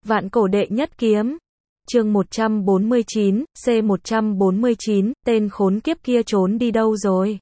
Vạn cổ đệ nhất kiếm. Chương 149, C149, tên khốn kiếp kia trốn đi đâu rồi?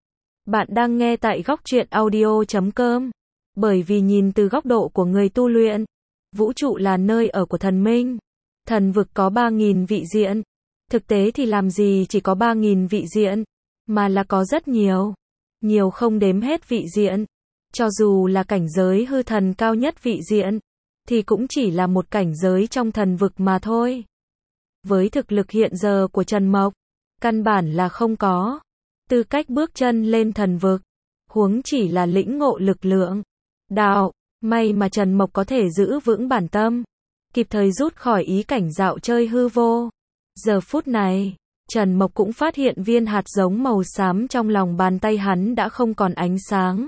Bạn đang nghe tại góc truyện audio.com. Bởi vì nhìn từ góc độ của người tu luyện, vũ trụ là nơi ở của thần minh. Thần vực có 3.000 vị diện. Thực tế thì làm gì chỉ có 3.000 vị diện, mà là có rất nhiều. Nhiều không đếm hết vị diện. Cho dù là cảnh giới hư thần cao nhất vị diện, thì cũng chỉ là một cảnh giới trong thần vực mà thôi. Với thực lực hiện giờ của Trần Mộc, căn bản là không có tư cách bước chân lên thần vực, huống chỉ là lĩnh ngộ lực lượng đạo. May mà Trần Mộc có thể giữ vững bản tâm, kịp thời rút khỏi ý cảnh dạo chơi hư vô. Giờ phút này, Trần Mộc cũng phát hiện viên hạt giống màu xám trong lòng bàn tay hắn đã không còn ánh sáng,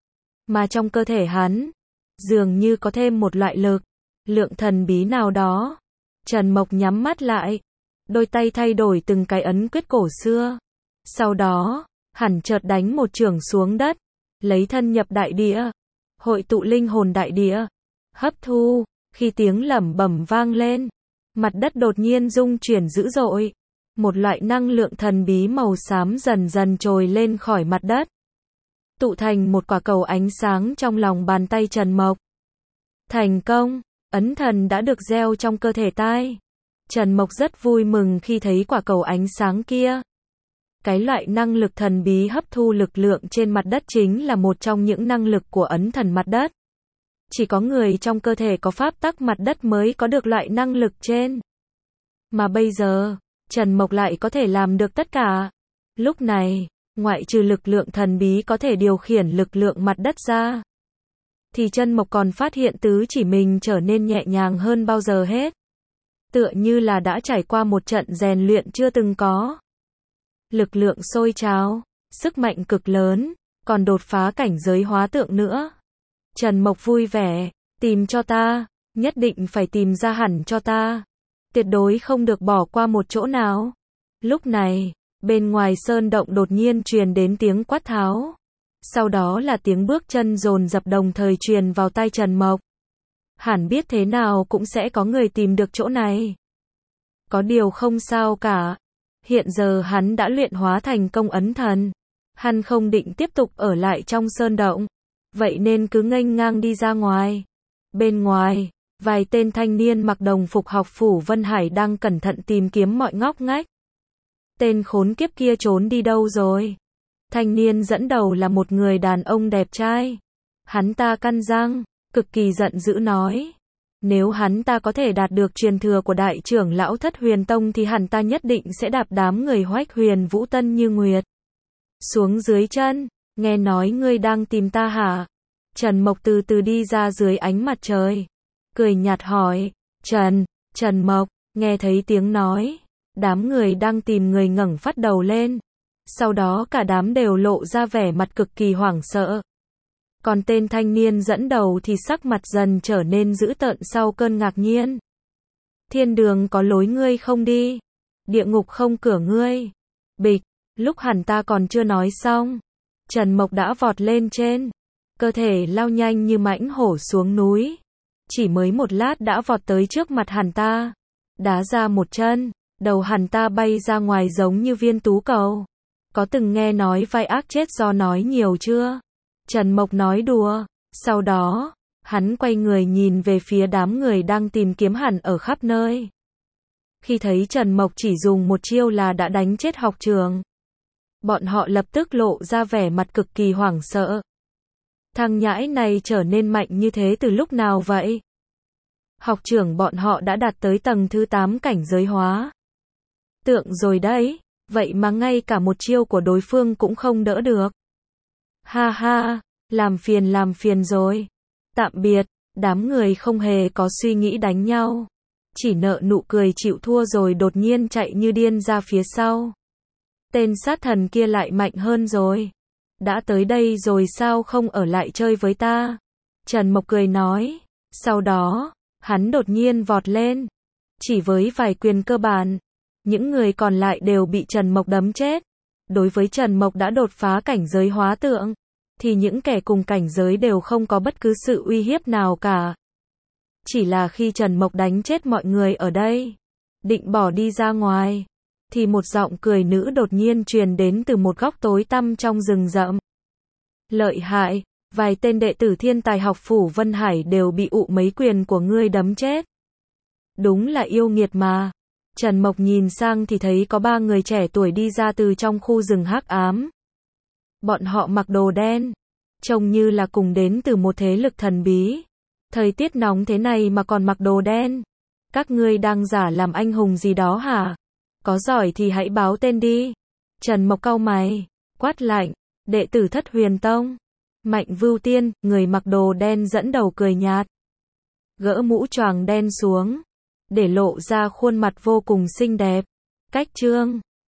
mà trong cơ thể hắn dường như có thêm một loại lực lượng thần bí nào đó. Trần Mộc nhắm mắt lại, đôi tay thay đổi từng cái ấn quyết cổ xưa. Sau đó, hẳn chợt đánh một chưởng xuống đất, lấy thân nhập đại địa, hội tụ linh hồn đại địa, hấp thu. Khi tiếng lẩm bẩm vang lên, mặt đất đột nhiên rung chuyển dữ dội. Một loại năng lượng thần bí màu xám dần dần trồi lên khỏi mặt đất, tụ thành một quả cầu ánh sáng trong lòng bàn tay Trần Mộc. Thành công, ấn thần đã được gieo trong cơ thể tai. Trần Mộc rất vui mừng khi thấy quả cầu ánh sáng kia. Cái loại năng lực thần bí hấp thu lực lượng trên mặt đất chính là một trong những năng lực của ấn thần mặt đất. Chỉ có người trong cơ thể có pháp tắc mặt đất mới có được loại năng lực trên. Mà bây giờ, Trần Mộc lại có thể làm được tất cả. Lúc này, ngoại trừ lực lượng thần bí có thể điều khiển lực lượng mặt đất ra, thì Trần Mộc còn phát hiện tứ chỉ mình trở nên nhẹ nhàng hơn bao giờ hết. Tựa như là đã trải qua một trận rèn luyện chưa từng có. Lực lượng sôi trào, sức mạnh cực lớn, còn đột phá cảnh giới hóa tượng nữa. Trần Mộc vui vẻ, tìm cho ta, nhất định phải tìm ra hẳn cho ta. Tuyệt đối không được bỏ qua một chỗ nào. Lúc này, bên ngoài sơn động đột nhiên truyền đến tiếng quát tháo. Sau đó là tiếng bước chân dồn dập đồng thời truyền vào tai Trần Mộc. Hẳn biết thế nào cũng sẽ có người tìm được chỗ này. Có điều không sao cả. Hiện giờ hắn đã luyện hóa thành công ấn thần. Hắn không định tiếp tục ở lại trong sơn động. Vậy nên cứ nghênh ngang đi ra ngoài. Bên ngoài, vài tên thanh niên mặc đồng phục học phủ Vân Hải đang cẩn thận tìm kiếm mọi ngóc ngách. Tên khốn kiếp kia trốn đi đâu rồi? Thanh niên dẫn đầu là một người đàn ông đẹp trai. Hắn ta căn răng, cực kỳ giận dữ nói. Nếu hắn ta có thể đạt được truyền thừa của đại trưởng lão Thất Huyền Tông thì hắn ta nhất định sẽ đạp đám người Hoách Huyền Vũ Tân như Nguyệt xuống dưới chân. Nghe nói ngươi đang tìm ta hả? Trần Mộc từ từ đi ra dưới ánh mặt trời, cười nhạt hỏi. Trần Mộc, nghe thấy tiếng nói, đám người đang tìm người ngẩng phát đầu lên. Sau đó cả đám đều lộ ra vẻ mặt cực kỳ hoảng sợ. Còn tên thanh niên dẫn đầu thì sắc mặt dần trở nên dữ tợn sau cơn ngạc nhiên. Thiên đường có lối ngươi không đi, địa ngục không cửa ngươi. Bịch, lúc hẳn ta còn chưa nói xong, Trần Mộc đã vọt lên trên, cơ thể lao nhanh như mãnh hổ xuống núi. Chỉ mới một lát đã vọt tới trước mặt hắn ta, đá ra một chân, đầu hắn ta bay ra ngoài giống như viên tú cầu. Có từng nghe nói vai ác chết do nói nhiều chưa? Trần Mộc nói đùa. Sau đó, hắn quay người nhìn về phía đám người đang tìm kiếm hắn ở khắp nơi. Khi thấy Trần Mộc chỉ dùng một chiêu là đã đánh chết học trưởng, bọn họ lập tức lộ ra vẻ mặt cực kỳ hoảng sợ. Thằng nhãi này trở nên mạnh như thế từ lúc nào vậy? Học trưởng bọn họ đã đạt tới tầng thứ 8 cảnh giới hóa tượng rồi đấy, vậy mà ngay cả một chiêu của đối phương cũng không đỡ được. Ha ha, làm phiền rồi. Tạm biệt. Đám người không hề có suy nghĩ đánh nhau, chỉ nở nụ cười chịu thua rồi đột nhiên chạy như điên ra phía sau. Tên sát thần kia lại mạnh hơn rồi. Đã tới đây rồi sao không ở lại chơi với ta? Trần Mộc cười nói. Sau đó, hắn đột nhiên vọt lên. Chỉ với vài quyền cơ bản, những người còn lại đều bị Trần Mộc đấm chết. Đối với Trần Mộc đã đột phá cảnh giới hóa tượng, thì những kẻ cùng cảnh giới đều không có bất cứ sự uy hiếp nào cả. Chỉ là khi Trần Mộc đánh chết mọi người ở đây, định bỏ đi ra ngoài, thì một giọng cười nữ đột nhiên truyền đến từ một góc tối tăm trong rừng rậm. Lợi hại, vài tên đệ tử thiên tài học phủ Vân Hải đều bị ụ mấy quyền của ngươi đấm chết. Đúng là yêu nghiệt mà. Trần Mộc nhìn sang thì thấy có 3 người trẻ tuổi đi ra từ trong khu rừng hắc ám. Bọn họ mặc đồ đen, trông như là cùng đến từ một thế lực thần bí. Thời tiết nóng thế này mà còn mặc đồ đen. Các ngươi đang giả làm anh hùng gì đó hả? Có giỏi thì hãy báo tên đi. Trần Mộc cau mày, quát lạnh, đệ tử Thất Huyền Tông. Mạnh Vưu Tiên, người mặc đồ đen dẫn đầu cười nhạt. Gỡ mũ choàng đen xuống, để lộ ra khuôn mặt vô cùng xinh đẹp. Cách chương